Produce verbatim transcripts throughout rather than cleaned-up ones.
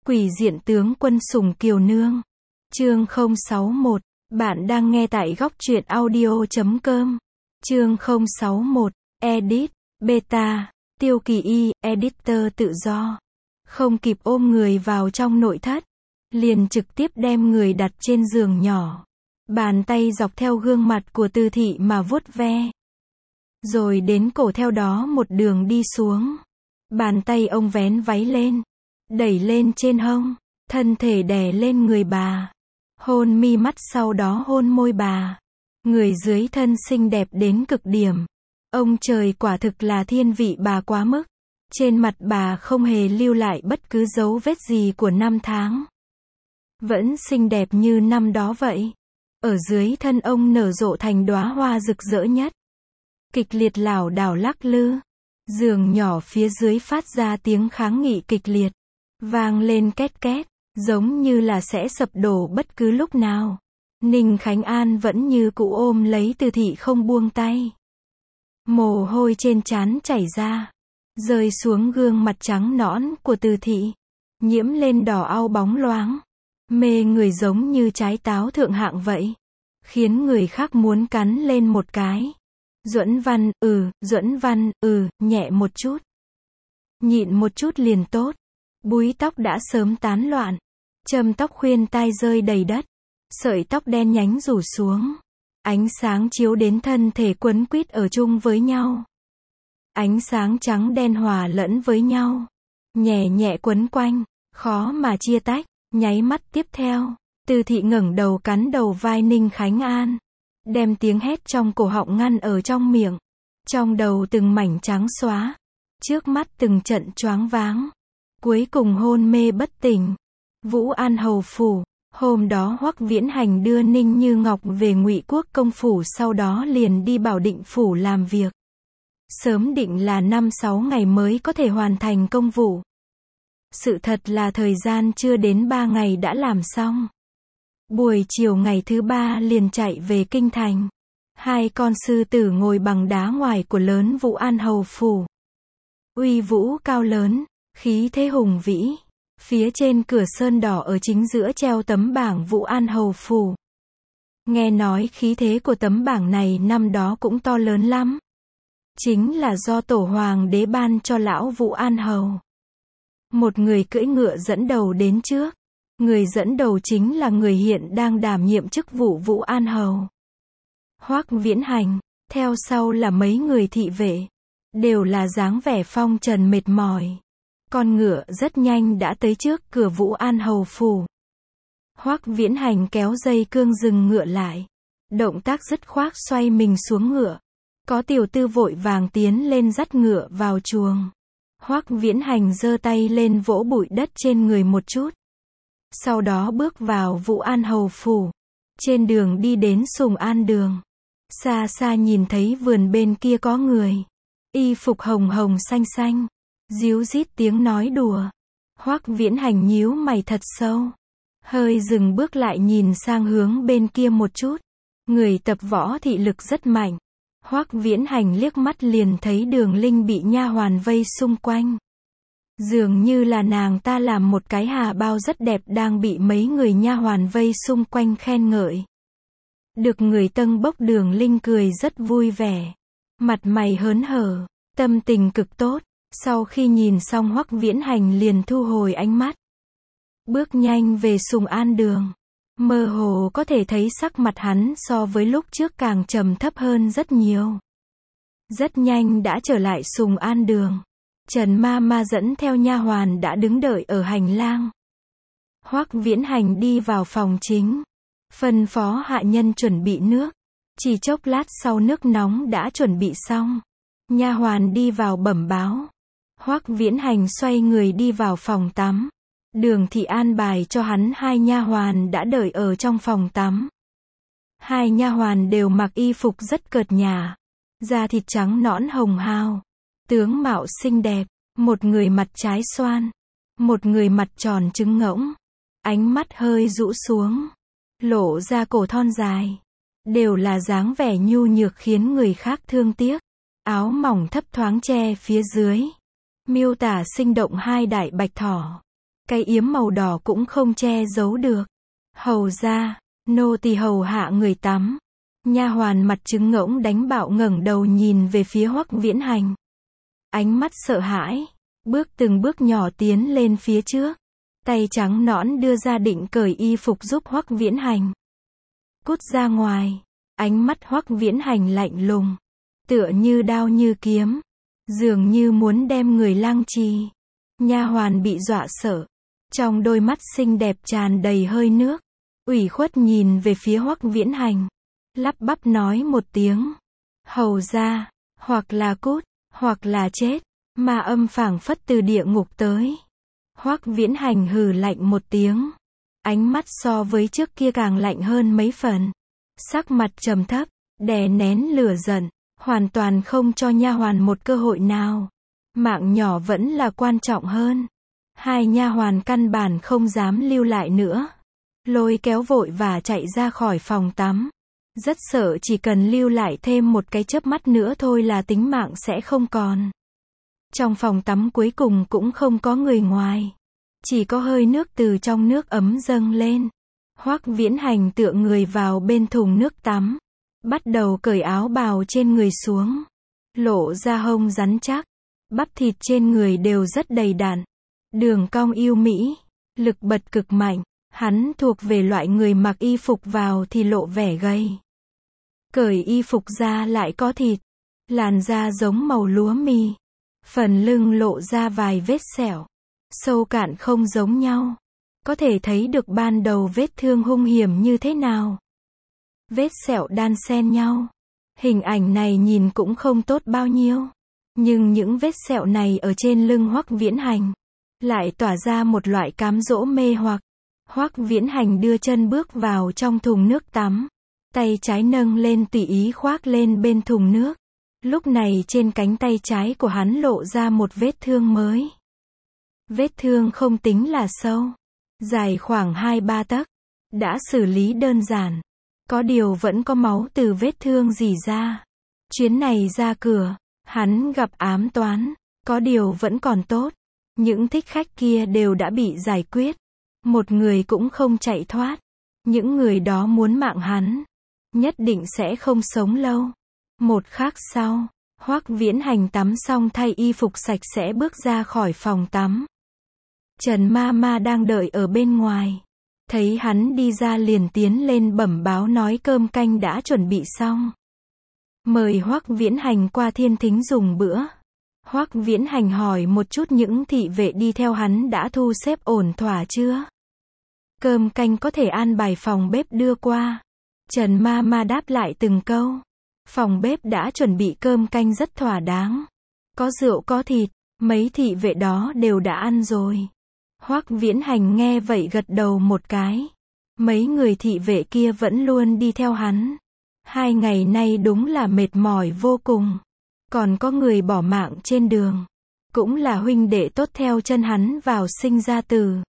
Quỷ diện tướng quân sủng kiều nương. Chương không sáu mốt. Bạn đang nghe tại góc truyện audio chấm com. Chương không sáu mốt. Edit. Beta. Tiêu Kỳ Y, editor tự do. Không kịp ôm người vào trong nội thất. Liền trực tiếp đem người đặt trên giường nhỏ. Bàn tay dọc theo gương mặt của Từ Thị mà vuốt ve. Rồi đến cổ theo đó một đường đi xuống. Bàn tay ông vén váy lên. Đẩy lên trên hông. Thân thể đè lên người bà. Hôn mi mắt sau đó hôn môi bà. Người dưới thân xinh đẹp đến cực điểm. Ông trời quả thực là thiên vị bà quá mức. Trên mặt bà không hề lưu lại bất cứ dấu vết gì của năm tháng. Vẫn xinh đẹp như năm đó vậy. Ở dưới thân ông nở rộ thành đóa hoa rực rỡ nhất. Kịch liệt lảo đảo lắc lư. Giường nhỏ phía dưới phát ra tiếng kháng nghị kịch liệt. Vang lên két két, giống như là sẽ sập đổ bất cứ lúc nào. Ninh Khánh An vẫn như cũ ôm lấy Từ Thị không buông tay. Mồ hôi trên trán chảy ra, rơi xuống gương mặt trắng nõn của Từ Thị, nhiễm lên đỏ au bóng loáng, mê người giống như trái táo thượng hạng vậy, khiến người khác muốn cắn lên một cái. Duẫn Văn, ừ, Duẫn Văn, ừ, nhẹ một chút. Nhịn một chút liền tốt. Búi tóc đã sớm tán loạn. Châm tóc khuyên tai rơi đầy đất. Sợi tóc đen nhánh rủ xuống. Ánh sáng chiếu đến thân thể quấn quýt ở chung với nhau. Ánh sáng trắng đen hòa lẫn với nhau. Nhẹ nhẹ quấn quanh, khó mà chia tách. Nháy mắt tiếp theo, Từ Thị ngẩng đầu cắn đầu vai Ninh Khánh An. Đem tiếng hét trong cổ họng ngăn ở trong miệng. Trong đầu từng mảnh trắng xóa. Trước mắt từng trận choáng váng. Cuối cùng hôn mê bất tỉnh. Vũ An hầu phủ. Hôm đó Hoắc Viễn Hành đưa Ninh Như Ngọc về Ngụy Quốc công phủ, sau đó liền đi Bảo Định phủ làm việc. Sớm định là năm sáu ngày mới có thể hoàn thành công vụ. Sự thật là thời gian chưa đến ba ngày đã làm xong. Buổi chiều ngày thứ ba liền chạy về kinh thành. Hai con sư tử ngồi bằng đá ngoài của lớn Vũ An hầu phủ. Uy vũ cao lớn, khí thế hùng vĩ. Phía trên cửa sơn đỏ ở chính giữa treo tấm bảng Vũ An hầu phủ. Nghe nói khí thế của tấm bảng này năm đó cũng to lớn lắm. Chính là do tổ hoàng đế ban cho lão Vũ An hầu. Một người cưỡi ngựa dẫn đầu đến trước. Người dẫn đầu chính là người hiện đang đảm nhiệm chức vụ Vũ An hầu. Hoắc Viễn Hành. Theo sau là mấy người thị vệ. Đều là dáng vẻ phong trần mệt mỏi. Con ngựa rất nhanh đã tới trước cửa Vũ An hầu phủ. Hoắc Viễn Hành kéo dây cương dừng ngựa lại. Động tác dứt khoát xoay mình xuống ngựa. Có tiểu tư vội vàng tiến lên dắt ngựa vào chuồng. Hoắc Viễn Hành giơ tay lên vỗ bụi đất trên người một chút. Sau đó bước vào Vũ An hầu phủ. Trên đường đi đến Sùng An đường. Xa xa nhìn thấy vườn bên kia có người. Y phục hồng hồng xanh xanh. Díu dít tiếng nói đùa. Hoắc Viễn Hành nhíu mày thật sâu. Hơi dừng bước lại nhìn sang hướng bên kia một chút. Người tập võ thị lực rất mạnh. Hoắc Viễn Hành liếc mắt liền thấy Đường Linh bị nha hoàn vây xung quanh. Dường như là nàng ta làm một cái hà bao rất đẹp đang bị mấy người nha hoàn vây xung quanh khen ngợi. Được người tâng bốc Đường Linh cười rất vui vẻ. Mặt mày hớn hở, tâm tình cực tốt. Sau khi nhìn xong Hoắc Viễn Hành liền thu hồi ánh mắt. Bước nhanh về Sùng An đường. Mơ hồ có thể thấy sắc mặt hắn so với lúc trước càng trầm thấp hơn rất nhiều. Rất nhanh đã trở lại Sùng An đường. Trần ma ma dẫn theo nha hoàn đã đứng đợi ở hành lang. Hoắc Viễn Hành đi vào phòng chính. Phân phó hạ nhân chuẩn bị nước. Chỉ chốc lát sau nước nóng đã chuẩn bị xong. Nha hoàn đi vào bẩm báo. Hoắc Viễn Hành xoay người đi vào phòng tắm. Đường Thị an bài cho hắn hai nha hoàn đã đợi ở trong phòng tắm. Hai nha hoàn đều mặc y phục rất cợt nhả. Da thịt trắng nõn hồng hào. Tướng mạo xinh đẹp. Một người mặt trái xoan. Một người mặt tròn trứng ngỗng. Ánh mắt hơi rũ xuống. Lộ ra cổ thon dài. Đều là dáng vẻ nhu nhược khiến người khác thương tiếc. Áo mỏng thấp thoáng che phía dưới. Miêu tả sinh động hai đại bạch thỏ. cái yếm màu đỏ cũng không che giấu được. Hầu ra, nô tỳ hầu hạ người tắm. Nha hoàn mặt trứng ngỗng đánh bạo ngẩng đầu nhìn về phía Hoắc Viễn Hành. Ánh mắt sợ hãi, bước từng bước nhỏ tiến lên phía trước. Tay trắng nõn đưa ra định cởi y phục giúp Hoắc Viễn Hành. Cút ra ngoài. Ánh mắt Hoắc Viễn Hành lạnh lùng, tựa như đao như kiếm, dường như muốn đem người lăng trì. Nha hoàn bị dọa sợ, trong đôi mắt xinh đẹp tràn đầy hơi nước, ủy khuất nhìn về phía Hoắc Viễn Hành, lắp bắp nói một tiếng, hầu ra, hoặc là cút, hoặc là chết. Ma âm phảng phất từ địa ngục tới. Hoắc Viễn Hành hừ lạnh một tiếng, ánh mắt so với trước kia càng lạnh hơn mấy phần, sắc mặt trầm thấp, đè nén lửa giận, hoàn toàn không cho nha hoàn một cơ hội nào. Mạng nhỏ vẫn là quan trọng hơn. Hai nha hoàn căn bản không dám lưu lại nữa, lôi kéo vội và chạy ra khỏi phòng tắm. Rất sợ chỉ cần lưu lại thêm một cái chớp mắt nữa thôi là tính mạng sẽ không còn. Trong phòng tắm cuối cùng cũng không có người ngoài, chỉ có hơi nước từ trong nước ấm dâng lên. Hoắc Viễn Hành tựa người vào bên thùng nước tắm, bắt đầu cởi áo bào trên người xuống, lộ ra hông rắn chắc, bắp thịt trên người đều rất đầy đặn, đường cong yêu mỹ, lực bật cực mạnh. Hắn thuộc về loại người mặc y phục vào thì lộ vẻ gầy, cởi y phục ra lại có thịt, làn da giống màu lúa mì, phần lưng lộ ra vài vết sẹo, sâu cạn không giống nhau, có thể thấy được ban đầu vết thương hung hiểm như thế nào. Vết sẹo đan xen nhau, hình ảnh này nhìn cũng không tốt bao nhiêu, nhưng những vết sẹo này ở trên lưng Hoắc Viễn Hành lại tỏa ra một loại cám dỗ mê hoặc. Hoắc Viễn Hành đưa chân bước vào trong thùng nước tắm, tay trái nâng lên tùy ý khoác lên bên thùng nước. Lúc này trên cánh tay trái của hắn lộ ra một vết thương mới. Vết thương không tính là sâu, dài khoảng hai ba tấc, đã xử lý đơn giản, có điều vẫn có máu từ vết thương rỉ ra. Chuyến này ra cửa, hắn gặp ám toán, có điều vẫn còn tốt, những thích khách kia đều đã bị giải quyết, một người cũng không chạy thoát. Những người đó muốn mạng hắn, nhất định sẽ không sống lâu. Một khắc sau, Hoắc Viễn Hành tắm xong thay y phục sạch sẽ bước ra khỏi phòng tắm. Trần Ma Ma đang đợi ở bên ngoài, thấy hắn đi ra liền tiến lên bẩm báo nói cơm canh đã chuẩn bị xong, mời Hoắc Viễn Hành qua thiên thính dùng bữa. Hoắc Viễn Hành hỏi một chút những thị vệ đi theo hắn đã thu xếp ổn thỏa chưa? Cơm canh có thể an bài phòng bếp đưa qua. Trần Ma Ma đáp lại từng câu. Phòng bếp đã chuẩn bị cơm canh rất thỏa đáng. Có rượu có thịt, mấy thị vệ đó đều đã ăn rồi. Hoắc Viễn Hành nghe vậy gật đầu một cái. Mấy người thị vệ kia vẫn luôn đi theo hắn. Hai ngày nay đúng là mệt mỏi vô cùng. Còn có người bỏ mạng trên đường. Cũng là huynh đệ tốt theo chân hắn vào sinh ra tử.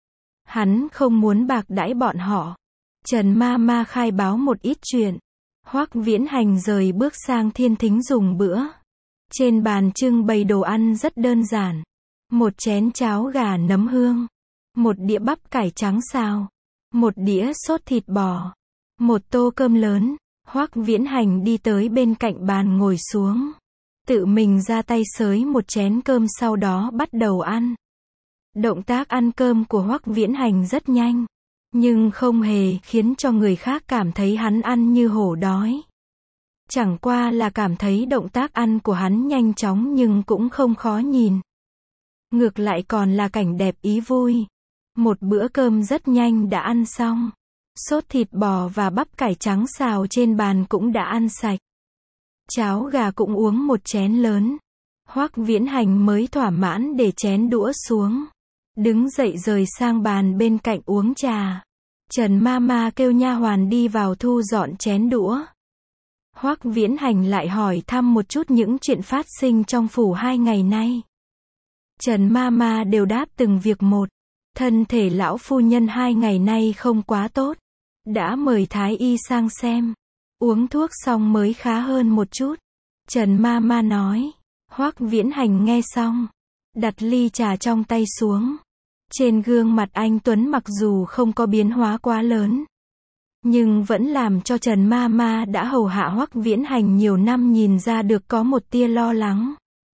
Hắn không muốn bạc đãi bọn họ. Trần Ma Ma khai báo một ít chuyện. Hoắc Viễn Hành rời bước sang thiên thính dùng bữa. Trên bàn trưng bày đồ ăn rất đơn giản. Một chén cháo gà nấm hương. Một đĩa bắp cải trắng xào. Một đĩa sốt thịt bò. Một tô cơm lớn. Hoắc Viễn Hành đi tới bên cạnh bàn ngồi xuống. Tự mình ra tay xới một chén cơm sau đó bắt đầu ăn. Động tác ăn cơm của Hoắc Viễn Hành rất nhanh, nhưng không hề khiến cho người khác cảm thấy hắn ăn như hổ đói. Chẳng qua là cảm thấy động tác ăn của hắn nhanh chóng nhưng cũng không khó nhìn. Ngược lại còn là cảnh đẹp ý vui. Một bữa cơm rất nhanh đã ăn xong. Sốt thịt bò và bắp cải trắng xào trên bàn cũng đã ăn sạch. Cháo gà cũng uống một chén lớn. Hoắc Viễn Hành mới thỏa mãn để chén đũa xuống. Đứng dậy rời sang bàn bên cạnh uống trà. Trần Ma Ma kêu nha hoàn đi vào thu dọn chén đũa. Hoắc Viễn Hành lại hỏi thăm một chút những chuyện phát sinh trong phủ hai ngày nay. Trần Ma Ma đều đáp từng việc một. Thân thể lão phu nhân hai ngày nay không quá tốt. Đã mời thái y sang xem. Uống thuốc xong mới khá hơn một chút. Trần Ma Ma nói. Hoắc Viễn Hành nghe xong, đặt ly trà trong tay xuống. Trên gương mặt anh Tuấn mặc dù không có biến hóa quá lớn, nhưng vẫn làm cho Trần Ma Ma đã hầu hạ Hoắc Viễn Hành nhiều năm nhìn ra được có một tia lo lắng.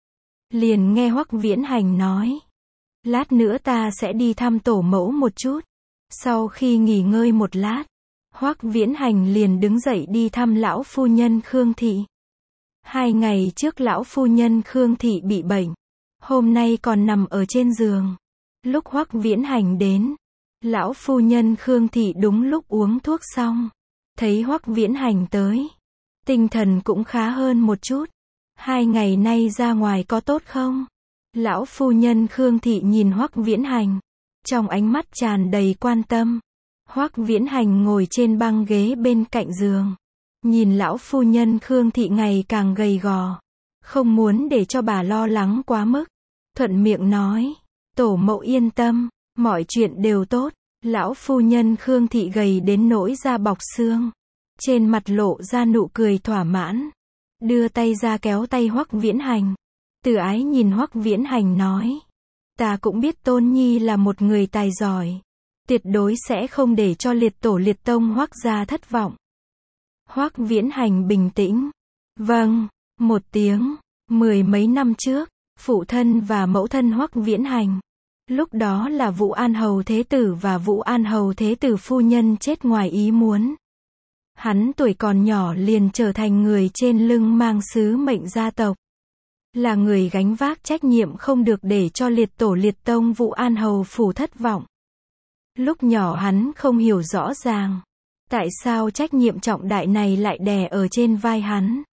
Liền nghe Hoắc Viễn Hành nói, lát nữa ta sẽ đi thăm tổ mẫu một chút. Sau khi nghỉ ngơi một lát, Hoắc Viễn Hành liền đứng dậy đi thăm lão phu nhân Khương Thị. Hai ngày trước lão phu nhân Khương Thị bị bệnh, hôm nay còn nằm ở trên giường. Lúc Hoắc Viễn Hành đến, lão phu nhân Khương Thị đúng lúc uống thuốc xong, thấy Hoắc Viễn Hành tới, tinh thần cũng khá hơn một chút. Hai ngày nay ra ngoài có tốt không? Lão phu nhân Khương Thị nhìn Hoắc Viễn Hành, trong ánh mắt tràn đầy quan tâm. Hoắc Viễn Hành ngồi trên băng ghế bên cạnh giường, nhìn lão phu nhân Khương Thị ngày càng gầy gò, không muốn để cho bà lo lắng quá mức, thuận miệng nói, tổ mẫu yên tâm, mọi chuyện đều tốt. Lão phu nhân Khương Thị gầy đến nỗi da bọc xương, trên mặt lộ ra nụ cười thỏa mãn, đưa tay ra kéo tay Hoắc Viễn Hành. Từ Ái nhìn Hoắc Viễn Hành nói, ta cũng biết Tôn Nhi là một người tài giỏi, tuyệt đối sẽ không để cho liệt tổ liệt tông Hoắc gia thất vọng. Hoắc Viễn Hành bình tĩnh, vâng, một tiếng. Mười mấy năm trước, phụ thân và mẫu thân Hoắc Viễn Hành, lúc đó là Vũ An Hầu Thế Tử và Vũ An Hầu Thế Tử phu nhân chết ngoài ý muốn. Hắn tuổi còn nhỏ liền trở thành người trên lưng mang sứ mệnh gia tộc, là người gánh vác trách nhiệm không được để cho liệt tổ liệt tông Vũ An Hầu phủ thất vọng. Lúc nhỏ hắn không hiểu rõ ràng, tại sao trách nhiệm trọng đại này lại đè ở trên vai hắn.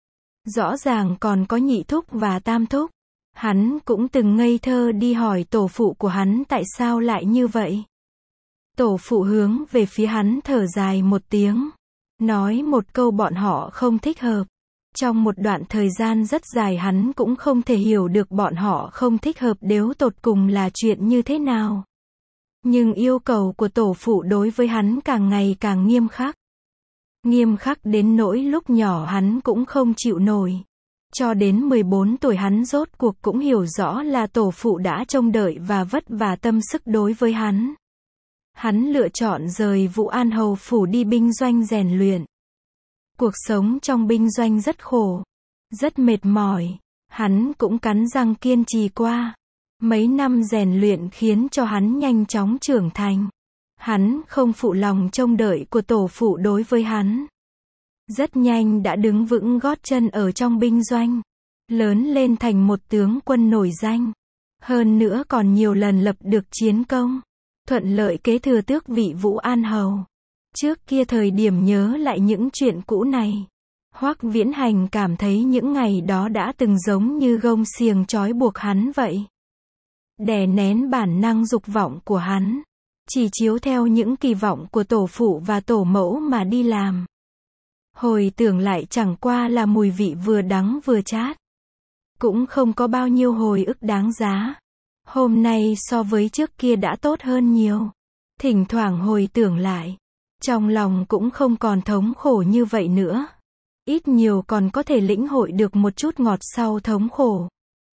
Rõ ràng còn có nhị thúc và tam thúc. Hắn cũng từng ngây thơ đi hỏi tổ phụ của hắn tại sao lại như vậy. Tổ phụ hướng về phía hắn thở dài một tiếng, nói một câu bọn họ không thích hợp. Trong một đoạn thời gian rất dài hắn cũng không thể hiểu được bọn họ không thích hợp đếu tột cùng là chuyện như thế nào. Nhưng yêu cầu của tổ phụ đối với hắn càng ngày càng nghiêm khắc. Nghiêm khắc đến nỗi lúc nhỏ hắn cũng không chịu nổi. Cho đến mười bốn tuổi hắn rốt cuộc cũng hiểu rõ là tổ phụ đã trông đợi và vất vả tâm sức đối với hắn. Hắn lựa chọn rời Vũ An Hầu phủ đi binh doanh rèn luyện. Cuộc sống trong binh doanh rất khổ, rất mệt mỏi, hắn cũng cắn răng kiên trì qua. Mấy năm rèn luyện khiến cho hắn nhanh chóng trưởng thành. Hắn không phụ lòng trông đợi của tổ phụ đối với hắn. Rất nhanh đã đứng vững gót chân ở trong binh doanh, lớn lên thành một tướng quân nổi danh. Hơn nữa còn nhiều lần lập được chiến công, thuận lợi kế thừa tước vị Vũ An Hầu. Trước kia thời điểm nhớ lại những chuyện cũ này, Hoắc Viễn Hành cảm thấy những ngày đó đã từng giống như gông xiềng trói buộc hắn vậy. Đè nén bản năng dục vọng của hắn, chỉ chiếu theo những kỳ vọng của tổ phụ và tổ mẫu mà đi làm. Hồi tưởng lại chẳng qua là mùi vị vừa đắng vừa chát. Cũng không có bao nhiêu hồi ức đáng giá. Hôm nay so với trước kia đã tốt hơn nhiều. Thỉnh thoảng hồi tưởng lại, trong lòng cũng không còn thống khổ như vậy nữa. Ít nhiều còn có thể lĩnh hội được một chút ngọt sau thống khổ.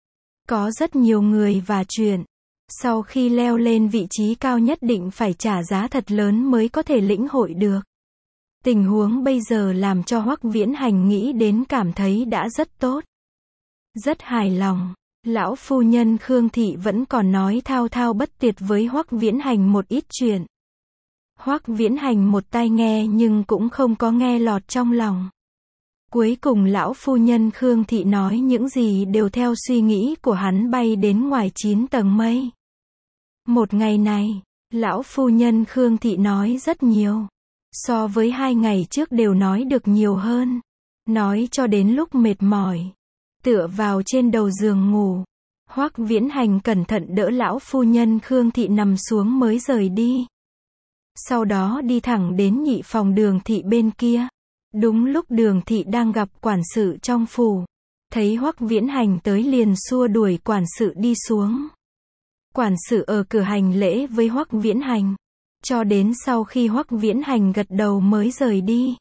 Có rất nhiều người và chuyện, sau khi leo lên vị trí cao nhất định phải trả giá thật lớn mới có thể lĩnh hội được. Tình huống bây giờ làm cho Hoắc Viễn Hành nghĩ đến cảm thấy đã rất tốt. Rất hài lòng. Lão phu nhân Khương Thị vẫn còn nói thao thao bất tuyệt với Hoắc Viễn Hành một ít chuyện. Hoắc Viễn Hành một tai nghe nhưng cũng không có nghe lọt trong lòng. Cuối cùng lão phu nhân Khương Thị nói những gì đều theo suy nghĩ của hắn bay đến ngoài chín tầng mây. Một ngày này, lão phu nhân Khương Thị nói rất nhiều. So với hai ngày trước đều nói được nhiều hơn. Nói cho đến lúc mệt mỏi, tựa vào trên đầu giường ngủ. Hoắc Viễn Hành cẩn thận đỡ lão phu nhân Khương Thị nằm xuống mới rời đi. Sau đó đi thẳng đến nhị phòng Đường Thị bên kia. Đúng lúc Đường Thị đang gặp quản sự trong phủ, thấy Hoắc Viễn Hành tới liền xua đuổi quản sự đi xuống. Quản sự ở cửa hành lễ với Hoắc Viễn Hành, cho đến sau khi Hoắc Viễn Hành gật đầu mới rời đi.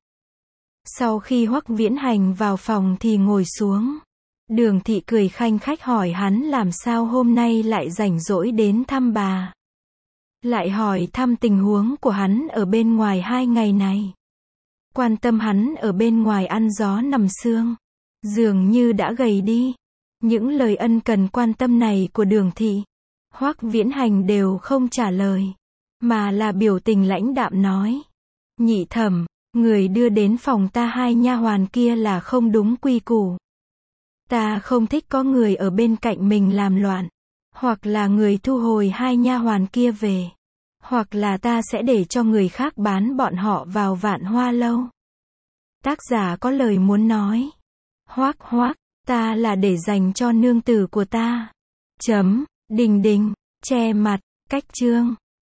Sau khi Hoắc Viễn Hành vào phòng thì ngồi xuống. Đường Thị cười khanh khách hỏi hắn làm sao hôm nay lại rảnh rỗi đến thăm bà. lại hỏi thăm tình huống của hắn ở bên ngoài hai ngày này. Quan tâm hắn ở bên ngoài ăn gió nằm sương, dường như đã gầy đi. Những lời ân cần quan tâm này của Đường Thị, Hoắc Viễn Hành đều không trả lời, mà là biểu tình lãnh đạm nói: "Nhị thẩm, người đưa đến phòng ta hai nha hoàn kia là không đúng quy củ. Ta không thích có người ở bên cạnh mình làm loạn, hoặc là người thu hồi hai nha hoàn kia về, hoặc là ta sẽ để cho người khác bán bọn họ vào Vạn Hoa lâu." Tác giả có lời muốn nói: "Hoắc Hoắc, ta là để dành cho nương tử của ta." Chấm, đình đình, che mặt, cách chương.